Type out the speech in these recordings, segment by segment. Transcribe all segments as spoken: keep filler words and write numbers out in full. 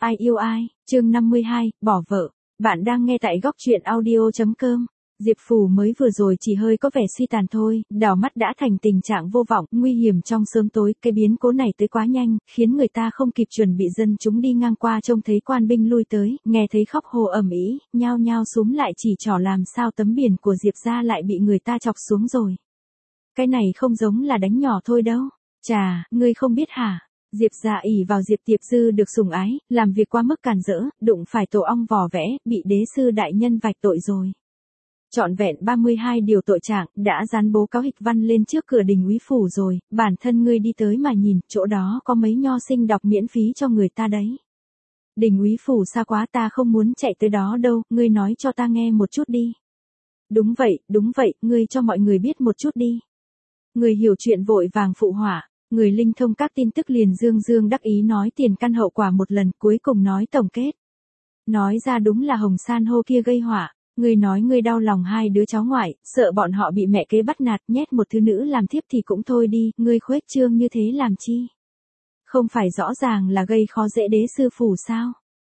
Ai yêu ai, chương năm mươi hai, bỏ vợ. Bạn đang nghe tại góc truyện audio.com. Diệp Phù mới vừa rồi chỉ hơi có vẻ suy tàn thôi, đảo mắt đã thành tình trạng vô vọng, nguy hiểm trong sớm tối. Cái biến cố này tới quá nhanh, khiến người ta không kịp chuẩn bị, dân chúng đi ngang qua trông thấy quan binh lui tới, nghe thấy khóc hồ ầm ĩ, nhao nhao xúm lại chỉ trỏ làm sao tấm biển của Diệp gia lại bị người ta chọc xuống rồi. Cái này không giống là đánh nhỏ thôi đâu. Chà, ngươi không biết hả? Diệp gia ỷ vào Diệp Tiệp Dư được sủng ái, làm việc quá mức càn rỡ, đụng phải tổ ong vò vẽ, bị đế sư đại nhân vạch tội rồi. Trọn vẹn ba mươi hai điều tội trạng, đã dán bố cáo hịch văn lên trước cửa đình úy phủ rồi, bản thân ngươi đi tới mà nhìn, chỗ đó có mấy nho sinh đọc miễn phí cho người ta đấy. Đình úy phủ xa quá, ta không muốn chạy tới đó đâu, ngươi nói cho ta nghe một chút đi. Đúng vậy, đúng vậy, ngươi cho mọi người biết một chút đi. Người hiểu chuyện vội vàng phụ họa. Người linh thông các tin tức liền dương dương đắc ý nói tiền căn hậu quả một lần, cuối cùng nói tổng kết. Nói ra đúng là Hồng San hô kia gây họa. Ngươi nói ngươi đau lòng hai đứa cháu ngoại, sợ bọn họ bị mẹ kế bắt nạt, nhét một thứ nữ làm thiếp thì cũng thôi đi, ngươi khuếch trương như thế làm chi? Không phải rõ ràng là gây khó dễ đế sư phủ sao?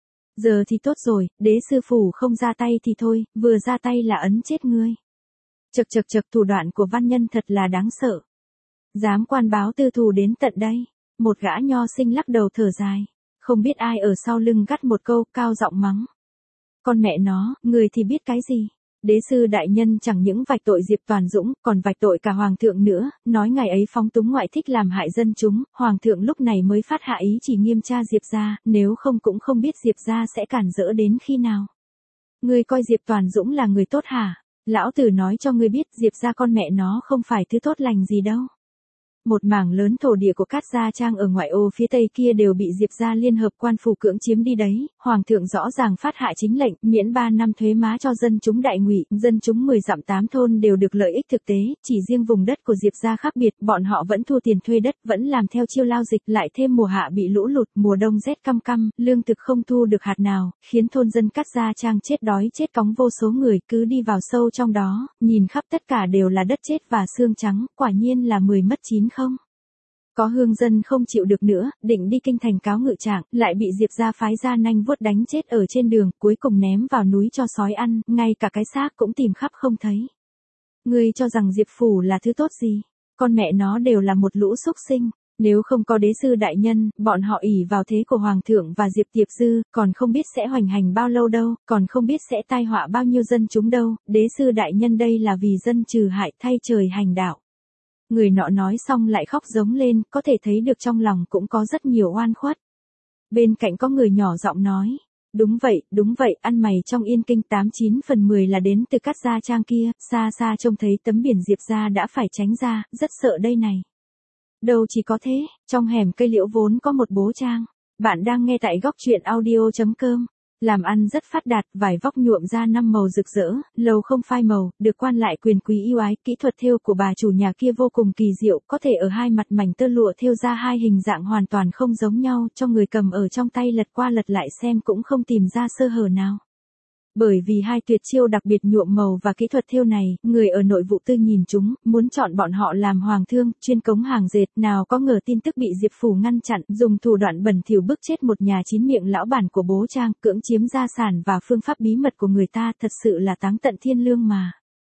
Giờ thì tốt rồi, đế sư phủ không ra tay thì thôi, vừa ra tay là ấn chết ngươi. Chật chật chật, thủ đoạn của văn nhân thật là đáng sợ. Dám quan báo tư thù đến tận đây. Một gã nho sinh lắc đầu thở dài. Không biết ai ở sau lưng gắt một câu, cao giọng mắng. Con mẹ nó, người thì biết cái gì? Đế sư đại nhân chẳng những vạch tội Diệp Toàn Dũng, còn vạch tội cả hoàng thượng nữa, nói ngày ấy phóng túng ngoại thích làm hại dân chúng, hoàng thượng lúc này mới phát hạ ý chỉ nghiêm tra Diệp gia, nếu không cũng không biết Diệp gia sẽ cản rỡ đến khi nào. Ngươi coi Diệp Toàn Dũng là người tốt hả? Lão tử nói cho ngươi biết, Diệp gia con mẹ nó không phải thứ tốt lành gì đâu. Một mảng lớn thổ địa của Cát Gia Trang ở ngoại ô phía tây kia đều bị Diệp gia liên hợp quan phủ cưỡng chiếm đi đấy, hoàng thượng rõ ràng phát hạ chính lệnh, miễn ba năm thuế má cho dân chúng đại ngụy, dân chúng mười dặm tám thôn đều được lợi ích thực tế, chỉ riêng vùng đất của Diệp gia khác biệt, bọn họ vẫn thu tiền thuê đất, vẫn làm theo chiêu lao dịch, lại thêm mùa hạ bị lũ lụt, mùa đông rét căm căm, lương thực không thu được hạt nào, khiến thôn dân Cát Gia Trang chết đói chết cóng vô số người, cứ đi vào sâu trong đó, nhìn khắp tất cả đều là đất chết và xương trắng, quả nhiên là mười mất chín không. Có hương dân không chịu được nữa, định đi kinh thành cáo ngự trạng, lại bị Diệp gia phái ra nanh vuốt đánh chết ở trên đường, cuối cùng ném vào núi cho sói ăn, ngay cả cái xác cũng tìm khắp không thấy. Ngươi cho rằng Diệp phủ là thứ tốt gì? Con mẹ nó đều là một lũ xúc sinh. Nếu không có đế sư đại nhân, bọn họ ỷ vào thế của hoàng thượng và Diệp Tiệp Dư, còn không biết sẽ hoành hành bao lâu đâu, còn không biết sẽ tai họa bao nhiêu dân chúng đâu, đế sư đại nhân đây là vì dân trừ hại, thay trời hành đạo. Người nọ nói xong lại khóc giống lên, có thể thấy được trong lòng cũng có rất nhiều oan khuất. Bên cạnh có người nhỏ giọng nói, đúng vậy, đúng vậy, ăn mày trong Yên Kinh tám chín phần mười là đến từ Cát Gia Trang kia, xa xa trông thấy tấm biển Diệp gia đã phải tránh ra, rất sợ đây này. Đâu chỉ có thế, trong hẻm cây liễu vốn có một bố trang. Bạn đang nghe tại góc truyện audio.com. Làm ăn rất phát đạt, vải vóc nhuộm ra năm màu rực rỡ, lầu không phai màu, được quan lại quyền quý yêu ái, kỹ thuật thêu của bà chủ nhà kia vô cùng kỳ diệu, có thể ở hai mặt mảnh tơ lụa thêu ra hai hình dạng hoàn toàn không giống nhau, cho người cầm ở trong tay lật qua lật lại xem cũng không tìm ra sơ hở nào. Bởi vì hai tuyệt chiêu đặc biệt nhuộm màu và kỹ thuật thêu này, người ở nội vụ tư nhìn chúng, muốn chọn bọn họ làm hoàng thương, chuyên cống hàng dệt, nào có ngờ tin tức bị Diệp phủ ngăn chặn, dùng thủ đoạn bẩn thỉu bức chết một nhà chín miệng lão bản của bố trang, cưỡng chiếm gia sản và phương pháp bí mật của người ta, thật sự là táng tận thiên lương mà.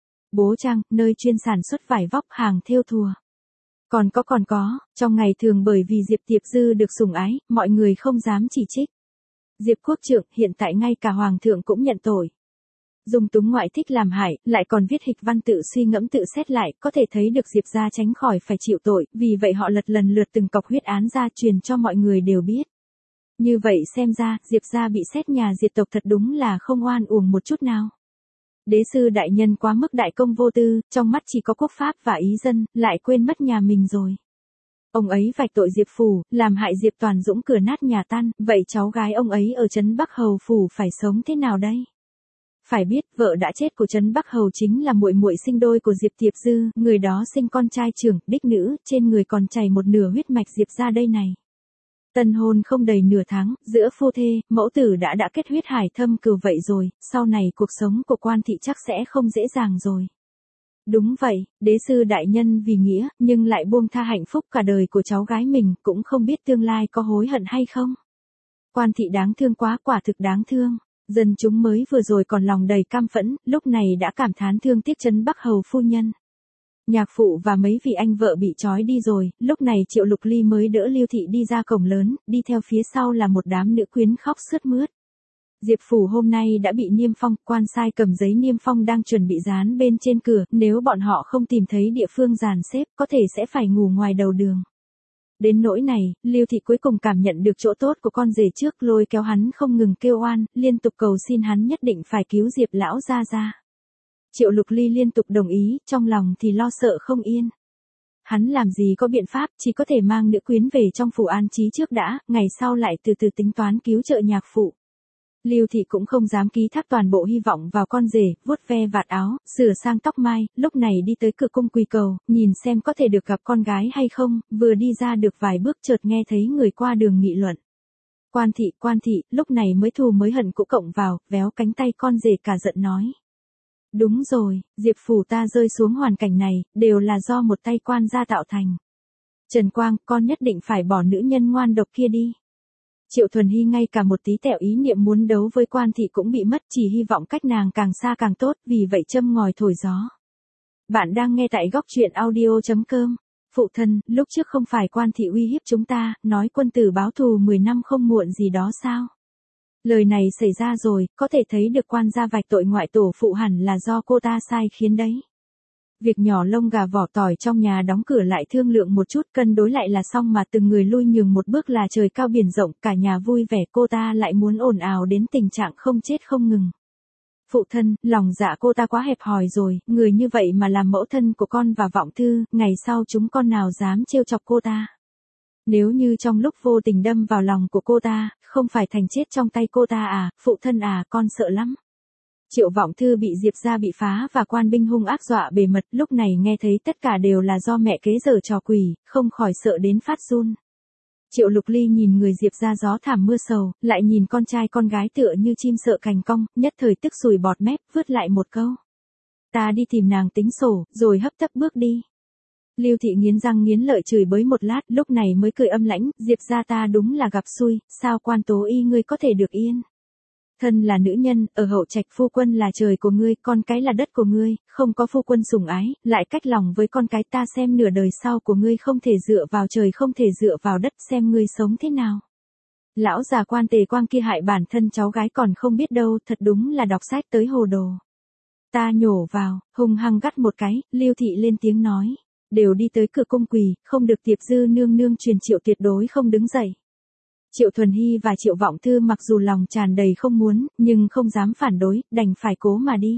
Bố trang, nơi chuyên sản xuất vải vóc hàng thêu thùa. Còn có còn có, trong ngày thường bởi vì Diệp Tiệp Dư được sủng ái, mọi người không dám chỉ trích. Diệp quốc trượng, hiện tại ngay cả hoàng thượng cũng nhận tội. Dùng túng ngoại thích làm hại, lại còn viết hịch văn tự suy ngẫm tự xét lại, có thể thấy được Diệp gia tránh khỏi phải chịu tội, vì vậy họ lật lần lượt từng cọc huyết án ra truyền cho mọi người đều biết. Như vậy xem ra, Diệp gia bị xét nhà diệt tộc thật đúng là không oan uổng một chút nào. Đế sư đại nhân quá mức đại công vô tư, trong mắt chỉ có quốc pháp và ý dân, lại quên mất nhà mình rồi. Ông ấy vạch tội Diệp phủ, làm hại Diệp Toàn Dũng cửa nát nhà tan, vậy cháu gái ông ấy ở trấn Bắc Hầu phủ phải sống thế nào đây? Phải biết, vợ đã chết của trấn Bắc Hầu chính là muội muội sinh đôi của Diệp Tiệp Dư, người đó sinh con trai trưởng, đích nữ, trên người còn chảy một nửa huyết mạch Diệp gia đây này. Tân hôn không đầy nửa tháng, giữa phu thê, mẫu tử đã đã kết huyết hải thâm cừu vậy rồi, sau này cuộc sống của quan thị chắc sẽ không dễ dàng rồi. Đúng vậy, đế sư đại nhân vì nghĩa, nhưng lại buông tha hạnh phúc cả đời của cháu gái mình, cũng không biết tương lai có hối hận hay không. Quan thị đáng thương quá, quả thực đáng thương. Dân chúng mới vừa rồi còn lòng đầy căm phẫn, lúc này đã cảm thán thương tiếc Trấn Bắc Hầu phu nhân. Nhạc phụ và mấy vị anh vợ bị trói đi rồi, lúc này Triệu Lục Ly mới đỡ Lưu Thị đi ra cổng lớn, đi theo phía sau là một đám nữ quyến khóc sướt mướt. Diệp phủ hôm nay đã bị niêm phong, quan sai cầm giấy niêm phong đang chuẩn bị dán bên trên cửa, nếu bọn họ không tìm thấy địa phương dàn xếp, có thể sẽ phải ngủ ngoài đầu đường. Đến nỗi này, Lưu Thị cuối cùng cảm nhận được chỗ tốt của con rể trước, lôi kéo hắn không ngừng kêu oan, liên tục cầu xin hắn nhất định phải cứu Diệp lão gia ra. Triệu Lục Ly liên tục đồng ý, trong lòng thì lo sợ không yên. Hắn làm gì có biện pháp, chỉ có thể mang nữ quyến về trong phủ an trí trước đã, ngày sau lại từ từ tính toán cứu trợ nhạc phụ. Lưu Thị cũng không dám ký thác toàn bộ hy vọng vào con rể, vuốt ve vạt áo, sửa sang tóc mai, lúc này đi tới cửa cung quỳ cầu, nhìn xem có thể được gặp con gái hay không, vừa đi ra được vài bước chợt nghe thấy người qua đường nghị luận. Quan thị, quan thị, lúc này mới thù mới hận cũng cộng vào, véo cánh tay con rể cả giận nói. Đúng rồi, Diệp phủ ta rơi xuống hoàn cảnh này, đều là do một tay quan gia tạo thành. Trần Quang, con nhất định phải bỏ nữ nhân ngoan độc kia đi. Triệu Thuần Hy ngay cả một tí tẹo ý niệm muốn đấu với quan thị cũng bị mất, chỉ hy vọng cách nàng càng xa càng tốt, vì vậy châm ngòi thổi gió. Bạn đang nghe tại góc truyện audio chấm com. Phụ thân, lúc trước không phải quan thị uy hiếp chúng ta, nói quân tử báo thù mười năm không muộn gì đó sao? Lời này xảy ra rồi, có thể thấy được quan gia vạch tội ngoại tổ phụ hẳn là do cô ta sai khiến đấy. Việc nhỏ lông gà vỏ tỏi trong nhà đóng cửa lại thương lượng một chút, cân đối lại là xong mà từng người lui nhường một bước là trời cao biển rộng, cả nhà vui vẻ, cô ta lại muốn ồn ào đến tình trạng không chết không ngừng. Phụ thân, lòng dạ cô ta quá hẹp hòi rồi, người như vậy mà làm mẫu thân của con và Vọng Thư, ngày sau chúng con nào dám trêu chọc cô ta. Nếu như trong lúc vô tình đâm vào lòng của cô ta, không phải thành chết trong tay cô ta à, phụ thân à, con sợ lắm. Triệu Vọng Thư bị Diệp gia bị phá và quan binh hung ác dọa bề mật, lúc này nghe thấy tất cả đều là do mẹ kế giở trò quỷ, không khỏi sợ đến phát run. Triệu Lục Ly nhìn người Diệp gia gió thảm mưa sầu, lại nhìn con trai con gái tựa như chim sợ cành cong, nhất thời tức sùi bọt mép, vứt lại một câu. Ta đi tìm nàng tính sổ, rồi hấp tấp bước đi. Lưu Thị nghiến răng nghiến lợi chửi bới một lát, lúc này mới cười âm lãnh, Diệp gia ta đúng là gặp xui, sao Quan Tố Y ngươi có thể được yên. Thân là nữ nhân, ở hậu trạch phu quân là trời của ngươi, con cái là đất của ngươi, không có phu quân sủng ái, lại cách lòng với con cái, ta xem nửa đời sau của ngươi không thể dựa vào trời không thể dựa vào đất, xem ngươi sống thế nào. Lão già Quan Tề Quang kia hại bản thân cháu gái còn không biết đâu, thật đúng là đọc sách tới hồ đồ. Ta nhổ vào, hung hăng gắt một cái, Lưu Thị lên tiếng nói. Đều đi tới cửa cung quỳ, không được Tiệp Dư nương nương truyền Triệu tuyệt đối không đứng dậy. Triệu Thuần Hy và Triệu Vọng Thư mặc dù lòng tràn đầy không muốn, nhưng không dám phản đối, đành phải cố mà đi.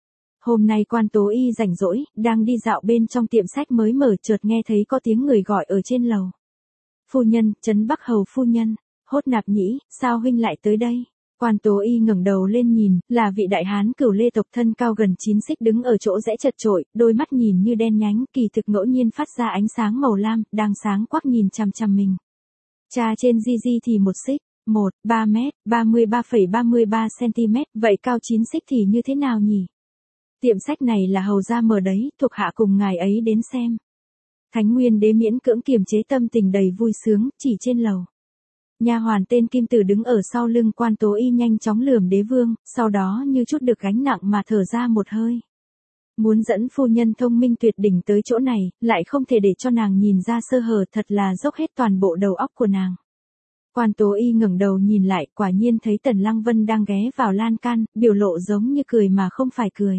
Hôm nay Quan Tố Y rảnh rỗi, đang đi dạo bên trong tiệm sách mới mở, chợt nghe thấy có tiếng người gọi ở trên lầu. Phu nhân, Trấn Bắc Hầu phu nhân, Hốt Nạp Nhĩ, sao huynh lại tới đây? Quan Tố Y ngẩng đầu lên nhìn, là vị đại hán Cửu Lê tộc thân cao gần chín xích đứng ở chỗ rẽ chật chội, đôi mắt nhìn như đen nhánh, kỳ thực ngẫu nhiên phát ra ánh sáng màu lam, đang sáng quắc nhìn chằm chằm mình. Cha trên di di thì một xích, một, ba mét, ba mươi ba phẩy ba mươi ba centimet, vậy cao chín xích thì như thế nào nhỉ? Tiệm sách này là hầu gia mở đấy, thuộc hạ cùng ngài ấy đến xem. Thánh Nguyên Đế miễn cưỡng kiềm chế tâm tình đầy vui sướng, chỉ trên lầu. Nha hoàn tên Kim Tử đứng ở sau lưng Quan Tố Y nhanh chóng lườm đế vương, sau đó như chút được gánh nặng mà thở ra một hơi. Muốn dẫn phu nhân thông minh tuyệt đỉnh tới chỗ này, lại không thể để cho nàng nhìn ra sơ hở, thật là dốc hết toàn bộ đầu óc của nàng. Quan Tố Y ngẩng đầu nhìn lại, quả nhiên thấy Tần Lăng Vân đang ghé vào lan can, biểu lộ giống như cười mà không phải cười.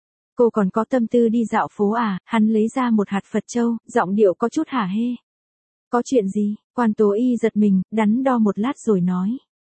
Cô còn có tâm tư đi dạo phố à? Hắn lấy ra một hạt Phật châu, giọng điệu có chút hả hê. Có chuyện gì? Quan Tố Y giật mình, đắn đo một lát rồi nói.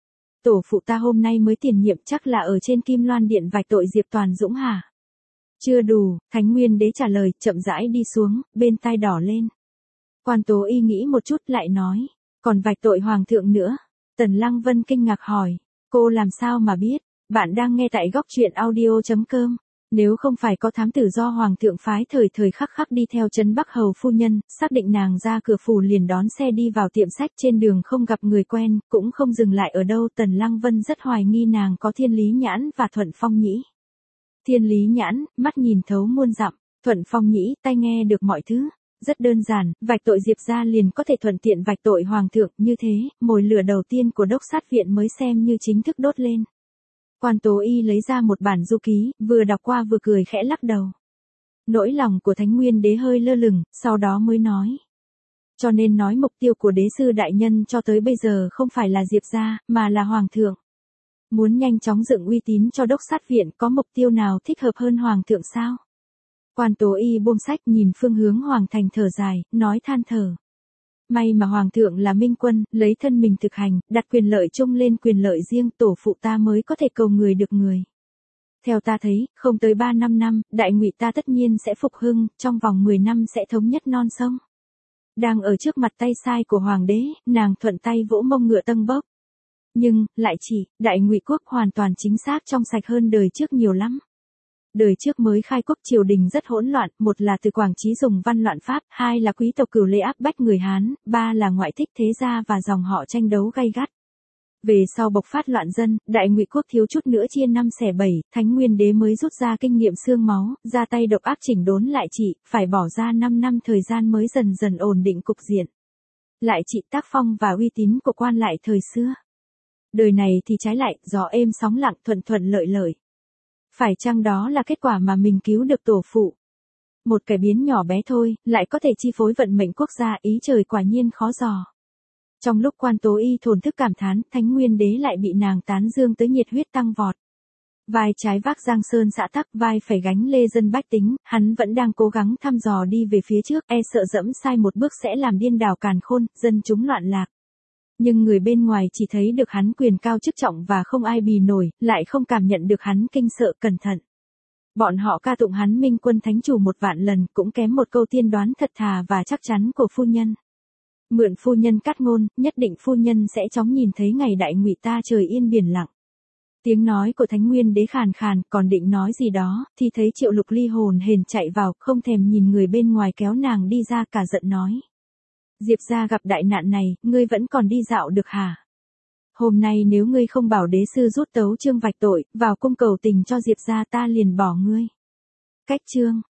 Tổ phụ ta hôm nay mới tiền nhiệm, chắc là ở trên Kim Loan Điện vạch tội Diệp Toàn Dũng hả? Chưa đủ, Thánh Nguyên Đế trả lời, chậm rãi đi xuống, bên tai đỏ lên. Quan Tố Y nghĩ một chút lại nói, còn vạch tội Hoàng thượng nữa. Tần Lăng Vân kinh ngạc hỏi, cô làm sao mà biết? Bạn đang nghe tại góc truyện audio chấm com. Nếu không phải có thám tử do Hoàng thượng phái thời thời khắc khắc đi theo Trấn Bắc Hầu phu nhân, xác định nàng ra cửa phủ liền đón xe đi vào tiệm sách, trên đường không gặp người quen, cũng không dừng lại ở đâu, Tần Lăng Vân rất hoài nghi nàng có Thiên Lý Nhãn và Thuận Phong Nhĩ. Thiên Lý Nhãn, mắt nhìn thấu muôn dặm, Thuận Phong Nhĩ, tai nghe được mọi thứ. Rất đơn giản, vạch tội Diệp gia liền có thể thuận tiện vạch tội hoàng thượng, như thế, mồi lửa đầu tiên của đốc sát viện mới xem như chính thức đốt lên. Quan Tố Y lấy ra một bản du ký, vừa đọc qua vừa cười khẽ lắc đầu. Nỗi lòng của Thánh Nguyên Đế hơi lơ lửng, sau đó mới nói. Cho nên nói mục tiêu của đế sư đại nhân cho tới bây giờ không phải là Diệp gia, mà là hoàng thượng. Muốn nhanh chóng dựng uy tín cho đốc sát viện, có mục tiêu nào thích hợp hơn hoàng thượng sao? Quan Tố Y buông sách nhìn phương hướng hoàng thành thở dài, nói than thở. May mà hoàng thượng là minh quân, lấy thân mình thực hành, đặt quyền lợi chung lên quyền lợi riêng, tổ phụ ta mới có thể cầu người được người. Theo ta thấy, không tới ba năm năm, đại ngụy ta tất nhiên sẽ phục hưng, trong vòng mười năm sẽ thống nhất non sông. Đang ở trước mặt tay sai của hoàng đế, nàng thuận tay vỗ mông ngựa tâng bốc. Nhưng, lại chỉ, đại ngụy quốc hoàn toàn chính xác trong sạch hơn đời trước nhiều lắm. Đời trước mới khai quốc triều đình rất hỗn loạn, một là từ Quảng Trí dùng văn loạn pháp, hai là quý tộc Cửu Lê áp bách người Hán, ba là ngoại thích thế gia và dòng họ tranh đấu gay gắt. Về sau bộc phát loạn dân, đại ngụy quốc thiếu chút nữa chia năm xẻ bảy, Thánh Nguyên Đế mới rút ra kinh nghiệm xương máu, ra tay độc ác chỉnh đốn lại trị, phải bỏ ra năm năm thời gian mới dần dần ổn định cục diện. Lại trị tác phong và uy tín của quan lại thời xưa. Đời này thì trái lại, gió êm sóng lặng, thuận thuận lợi lợi. Phải chăng đó là kết quả mà mình cứu được tổ phụ? Một cải biến nhỏ bé thôi, lại có thể chi phối vận mệnh quốc gia, ý trời quả nhiên khó dò. Trong lúc Quan Tố Y thổn thức cảm thán, Thánh Nguyên Đế lại bị nàng tán dương tới nhiệt huyết tăng vọt. Vai trái vác Giang Sơn xã tắc, vai phải gánh lê dân bách tính, hắn vẫn đang cố gắng thăm dò đi về phía trước, e sợ dẫm sai một bước sẽ làm điên đảo càn khôn, dân chúng loạn lạc. Nhưng người bên ngoài chỉ thấy được hắn quyền cao chức trọng và không ai bì nổi, lại không cảm nhận được hắn kinh sợ cẩn thận. Bọn họ ca tụng hắn minh quân thánh chủ một vạn lần, cũng kém một câu tiên đoán thật thà và chắc chắn của phu nhân. Mượn phu nhân cắt ngôn, nhất định phu nhân sẽ chóng nhìn thấy ngày đại ngụy ta trời yên biển lặng. Tiếng nói của Thánh Nguyên Đế khàn khàn, còn định nói gì đó, thì thấy Triệu Lục Ly hồn hển chạy vào, không thèm nhìn người bên ngoài kéo nàng đi ra, cả giận nói. Diệp gia gặp đại nạn này, ngươi vẫn còn đi dạo được hả? Hôm nay nếu ngươi không bảo đế sư rút tấu chương vạch tội, vào cung cầu tình cho Diệp gia ta liền bỏ ngươi. Cách chương.